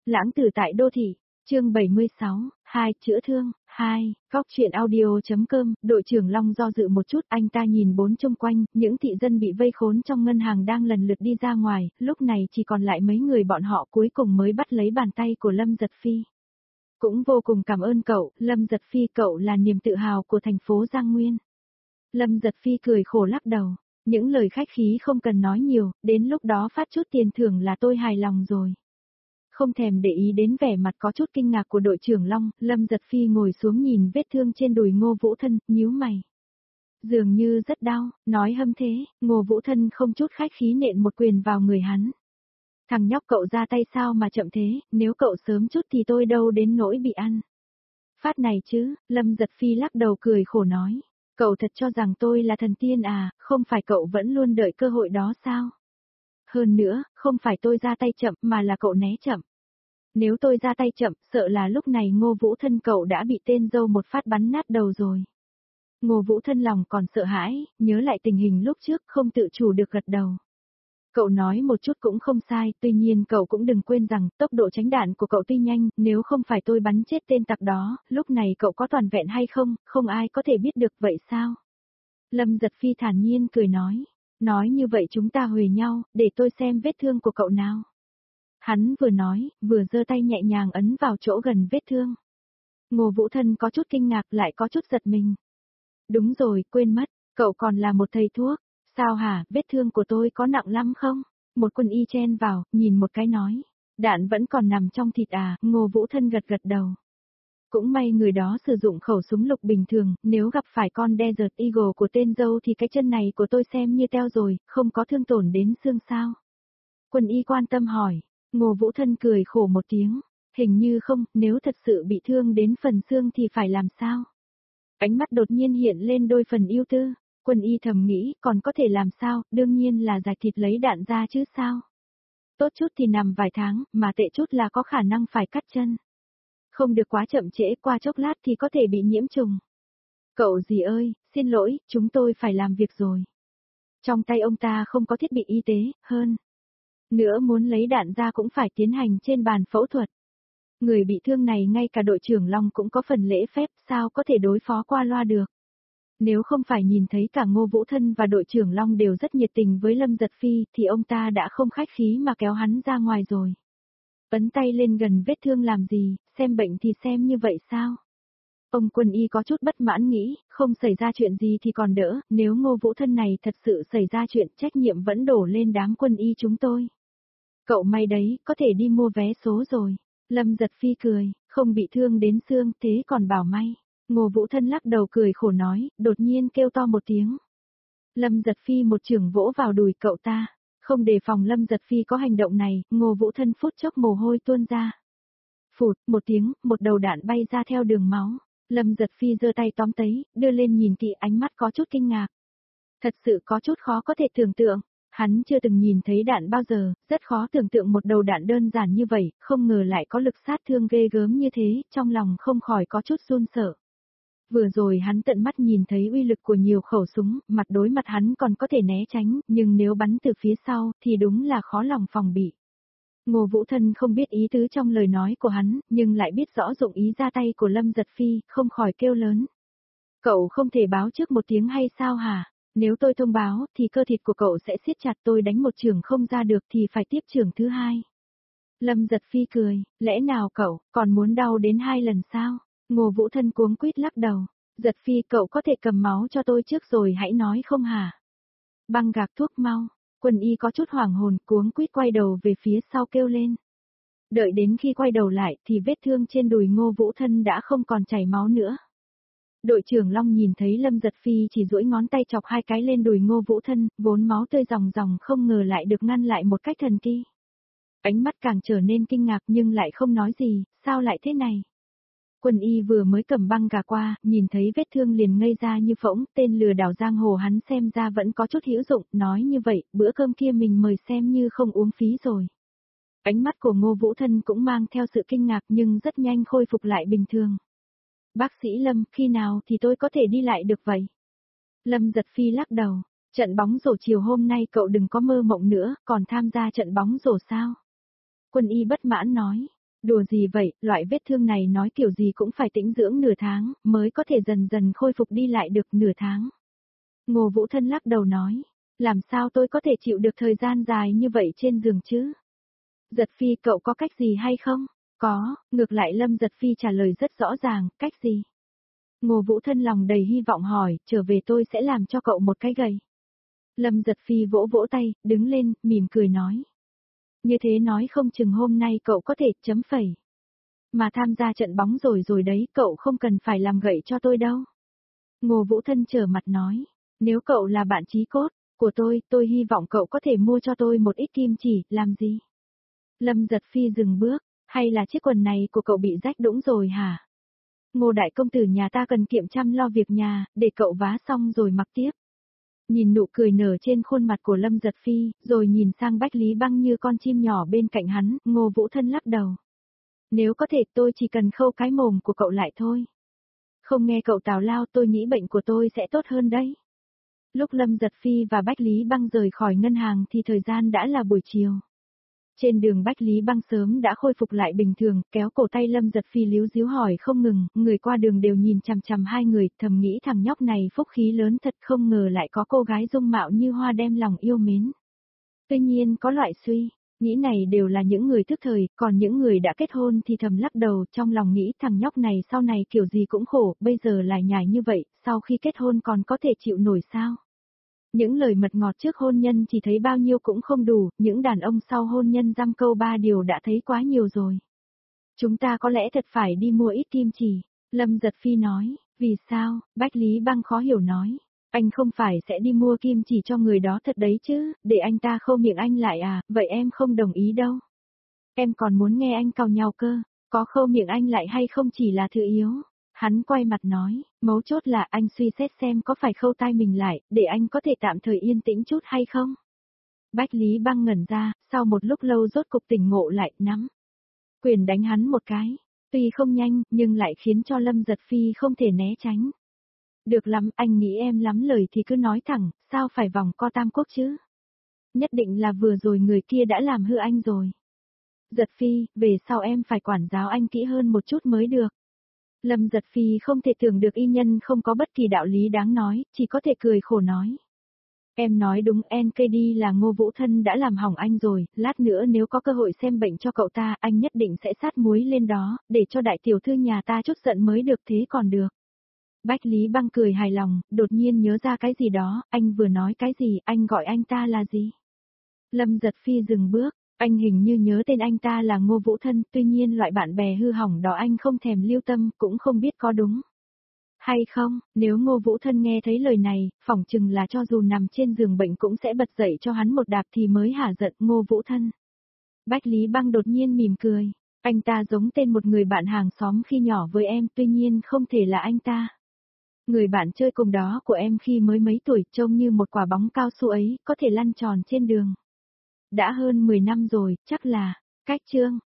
Lãng tử tại đô thị, chương 76, 2 chữa thương, 2, góc chuyện audio.com, đội trưởng Long do dự một chút, anh ta nhìn bốn chung quanh, những thị dân bị vây khốn trong ngân hàng đang lần lượt đi ra ngoài, lúc này chỉ còn lại mấy người bọn họ cuối cùng mới bắt lấy bàn tay của Lâm Giật Phi. Cũng vô cùng cảm ơn cậu, Lâm Giật Phi, cậu là niềm tự hào của thành phố Giang Nguyên. Lâm Giật Phi cười khổ lắc đầu, những lời khách khí không cần nói nhiều, đến lúc đó phát chút tiền thưởng là tôi hài lòng rồi. Không thèm để ý đến vẻ mặt có chút kinh ngạc của đội trưởng Long, Lâm Giật Phi ngồi xuống nhìn vết thương trên đùi Ngô Vũ Thân, nhíu mày. Dường như rất đau, nói hâm thế, Ngô Vũ Thân không chút khách khí nện một quyền vào người hắn. Thằng nhóc cậu ra tay sao mà chậm thế, nếu cậu sớm chút thì tôi đâu đến nỗi bị ăn. Phát này chứ, Lâm Giật Phi lắc đầu cười khổ nói. Cậu thật cho rằng tôi là thần tiên à, không phải cậu vẫn luôn đợi cơ hội đó sao? Hơn nữa, không phải tôi ra tay chậm mà là cậu né chậm. Nếu tôi ra tay chậm, sợ là lúc này Ngô Vũ Thân cậu đã bị tên dâu một phát bắn nát đầu rồi. Ngô Vũ Thân lòng còn sợ hãi, nhớ lại tình hình lúc trước không tự chủ được gật đầu. Cậu nói một chút cũng không sai, tuy nhiên cậu cũng đừng quên rằng tốc độ tránh đạn của cậu tuy nhanh, nếu không phải tôi bắn chết tên tặc đó, lúc này cậu có toàn vẹn hay không, không ai có thể biết được vậy sao? Lâm Giật Phi thản nhiên cười nói như vậy chúng ta huề nhau, để tôi xem vết thương của cậu nào. Hắn vừa nói, vừa giơ tay nhẹ nhàng ấn vào chỗ gần vết thương. Ngô Vũ Thân có chút kinh ngạc lại có chút giật mình. Đúng rồi, quên mất, cậu còn là một thầy thuốc. Sao hả, vết thương của tôi có nặng lắm không? Một quân y chen vào, nhìn một cái nói. Đạn vẫn còn nằm trong thịt à, Ngô Vũ Thân gật gật đầu. Cũng may người đó sử dụng khẩu súng lục bình thường, nếu gặp phải con Desert Eagle của tên dâu thì cái chân này của tôi xem như teo rồi, không có thương tổn đến xương sao? Quân y quan tâm hỏi. Ngô Vũ Thân cười khổ một tiếng. Hình như không, nếu thật sự bị thương đến phần xương thì phải làm sao? Ánh mắt đột nhiên hiện lên đôi phần ưu tư. Quân y thầm nghĩ, còn có thể làm sao, đương nhiên là rạch thịt lấy đạn ra chứ sao. Tốt chút thì nằm vài tháng, mà tệ chút là có khả năng phải cắt chân. Không được quá chậm trễ, qua chốc lát thì có thể bị nhiễm trùng. Cậu gì ơi, xin lỗi, chúng tôi phải làm việc rồi. Trong tay ông ta không có thiết bị y tế, hơn nữa muốn lấy đạn ra cũng phải tiến hành trên bàn phẫu thuật. Người bị thương này ngay cả đội trưởng Long cũng có phần lễ phép, sao có thể đối phó qua loa được. Nếu không phải nhìn thấy cả Ngô Vũ Thân và đội trưởng Long đều rất nhiệt tình với Lâm Giật Phi thì ông ta đã không khách khí mà kéo hắn ra ngoài rồi. Ấn tay lên gần vết thương làm gì, xem bệnh thì xem như vậy sao? Ông quân y có chút bất mãn nghĩ, không xảy ra chuyện gì thì còn đỡ, nếu Ngô Vũ Thân này thật sự xảy ra chuyện trách nhiệm vẫn đổ lên đám quân y chúng tôi. Cậu may đấy, có thể đi mua vé số rồi. Lâm Giật Phi cười, không bị thương đến xương thế còn bảo may. Ngô Vũ Thân lắc đầu cười khổ nói, đột nhiên kêu to một tiếng. Lâm Giật Phi một chưởng vỗ vào đùi cậu ta. Không đề phòng Lâm Giật Phi có hành động này, Ngô Vũ Thân phút chốc mồ hôi tuôn ra. Phụt, một tiếng, một đầu đạn bay ra theo đường máu. Lâm Giật Phi giơ tay tóm lấy, đưa lên nhìn kỹ, ánh mắt có chút kinh ngạc. Thật sự có chút khó có thể tưởng tượng. Hắn chưa từng nhìn thấy đạn bao giờ, rất khó tưởng tượng một đầu đạn đơn giản như vậy, không ngờ lại có lực sát thương ghê gớm như thế, trong lòng không khỏi có chút run sợ. Vừa rồi hắn tận mắt nhìn thấy uy lực của nhiều khẩu súng, mặt đối mặt hắn còn có thể né tránh, nhưng nếu bắn từ phía sau, thì đúng là khó lòng phòng bị. Ngô Vũ Thân không biết ý tứ trong lời nói của hắn, nhưng lại biết rõ dụng ý ra tay của Lâm Giật Phi, không khỏi kêu lớn. Cậu không thể báo trước một tiếng hay sao hả? Nếu tôi thông báo, thì cơ thịt của cậu sẽ siết chặt, tôi đánh một chưởng không ra được thì phải tiếp chưởng thứ hai. Lâm Giật Phi cười, lẽ nào cậu, còn muốn đau đến 2 lần sao? Ngô Vũ Thân cuống quýt lắc đầu. Giật Phi, cậu có thể cầm máu cho tôi trước rồi hãy nói không hả? Băng gạc thuốc mau. Quân y có chút hoảng hồn, cuống quýt quay đầu về phía sau kêu lên. Đợi đến khi quay đầu lại thì vết thương trên đùi Ngô Vũ Thân đã không còn chảy máu nữa. Đội trưởng Long nhìn thấy Lâm Giật Phi chỉ duỗi ngón tay chọc 2 cái lên đùi Ngô Vũ Thân, vốn máu tươi ròng ròng không ngờ lại được ngăn lại một cách thần kỳ. Ánh mắt càng trở nên kinh ngạc nhưng lại không nói gì, sao lại thế này? Quân y vừa mới cầm băng gà qua, nhìn thấy vết thương liền ngây ra như phỗng, tên lừa đảo giang hồ hắn xem ra vẫn có chút hữu dụng, nói như vậy, bữa cơm kia mình mời xem như không uống phí rồi. Ánh mắt của Ngô Vũ Thân cũng mang theo sự kinh ngạc nhưng rất nhanh khôi phục lại bình thường. Bác sĩ Lâm, khi nào thì tôi có thể đi lại được vậy? Lâm Giật Phi lắc đầu, trận bóng rổ chiều hôm nay cậu đừng có mơ mộng nữa, còn tham gia trận bóng rổ sao? Quân y bất mãn nói, Đùa gì vậy, loại vết thương này nói kiểu gì cũng phải tĩnh dưỡng nửa tháng, mới có thể dần dần khôi phục đi lại được nửa tháng. Ngô Vũ Thân lắc đầu nói, làm sao tôi có thể chịu được thời gian dài như vậy trên giường chứ? Giật Phi cậu có cách gì hay không? Có, ngược lại Lâm Giật Phi trả lời rất rõ ràng, cách gì? Ngô Vũ Thân lòng đầy hy vọng hỏi, trở về tôi sẽ làm cho cậu một cái gậy. Lâm Giật Phi vỗ vỗ tay, đứng lên, mỉm cười nói. Như thế nói không chừng hôm nay cậu có thể chấm phẩy. Mà tham gia trận bóng rồi đấy, cậu không cần phải làm gậy cho tôi đâu. Ngô Vũ Thân trở mặt nói, nếu cậu là bạn chí cốt của tôi hy vọng cậu có thể mua cho tôi một ít kim chỉ, làm gì? Lâm Giật Phi dừng bước, hay là chiếc quần này của cậu bị rách đũng rồi hả? Ngô đại công tử nhà ta cần kiệm chăm lo việc nhà, để cậu vá xong rồi mặc tiếp. Nhìn nụ cười nở trên khuôn mặt của Lâm Giật Phi, rồi nhìn sang Bách Lý Băng như con chim nhỏ bên cạnh hắn, Ngô Vũ Thân lắc đầu. Nếu có thể tôi chỉ cần khâu cái mồm của cậu lại thôi. Không nghe cậu tào lao tôi nghĩ bệnh của tôi sẽ tốt hơn đấy. Lúc Lâm Giật Phi và Bách Lý Băng rời khỏi ngân hàng thì thời gian đã là buổi chiều. Trên đường Bách Lý Băng sớm đã khôi phục lại bình thường, kéo cổ tay Lâm Giật Phi líu díu hỏi không ngừng, người qua đường đều nhìn chằm chằm hai người, thầm nghĩ thằng nhóc này phúc khí lớn thật, không ngờ lại có cô gái dung mạo như hoa đem lòng yêu mến. Tuy nhiên có loại suy nghĩ này đều là những người thức thời, còn những người đã kết hôn thì thầm lắc đầu, trong lòng nghĩ thằng nhóc này sau này kiểu gì cũng khổ, bây giờ lại nhảy như vậy, sau khi kết hôn còn có thể chịu nổi sao? Những lời mật ngọt trước hôn nhân chỉ thấy bao nhiêu cũng không đủ, những đàn ông sau hôn nhân dăm câu ba điều đã thấy quá nhiều rồi. Chúng ta có lẽ thật phải đi mua ít kim chỉ, Lâm Giật Phi nói, vì sao? Bách Lý Băng khó hiểu nói. Anh không phải sẽ đi mua kim chỉ cho người đó thật đấy chứ, để anh ta khâu miệng anh lại à, vậy em không đồng ý đâu. Em còn muốn nghe anh cau nhau cơ, có khâu miệng anh lại hay không chỉ là thứ yếu. Hắn quay mặt nói, mấu chốt là anh suy xét xem có phải khâu tai mình lại, để anh có thể tạm thời yên tĩnh chút hay không. Bách Lý Băng ngẩn ra, sau một lúc lâu rốt cục tỉnh ngộ lại, nắm quyền đánh hắn một cái, tuy không nhanh, nhưng lại khiến cho Lâm Giật Phi không thể né tránh. Được lắm, anh nghĩ em lắm lời thì cứ nói thẳng, sao phải vòng co tam quốc chứ? Nhất định là vừa rồi người kia đã làm hư anh rồi. Giật Phi, về sau em phải quản giáo anh kỹ hơn một chút mới được. Lâm Giật Phi không thể tưởng được y nhân không có bất kỳ đạo lý đáng nói, chỉ có thể cười khổ nói. Em nói đúng, NKD là Ngô Vũ Thân đã làm hỏng anh rồi, lát nữa nếu có cơ hội xem bệnh cho cậu ta, anh nhất định sẽ sát muối lên đó, để cho đại tiểu thư nhà ta chút giận mới được, thế còn được. Bách Lý Băng cười hài lòng, đột nhiên nhớ ra cái gì đó, anh vừa nói cái gì, anh gọi anh ta là gì? Lâm Giật Phi dừng bước, anh hình như nhớ tên anh ta là Ngô Vũ Thân, tuy nhiên loại bạn bè hư hỏng đó anh không thèm lưu tâm, cũng không biết có đúng hay không, nếu Ngô Vũ Thân nghe thấy lời này, phỏng chừng là cho dù nằm trên giường bệnh cũng sẽ bật dậy cho hắn một đạp thì mới hả giận Ngô Vũ Thân. Bách Lý Băng đột nhiên mỉm cười, anh ta giống tên một người bạn hàng xóm khi nhỏ với em, tuy nhiên không thể là anh ta. Người bạn chơi cùng đó của em khi mới mấy tuổi trông như một quả bóng cao su ấy, có thể lăn tròn trên đường. Đã hơn 10 năm rồi, chắc là, cách chương.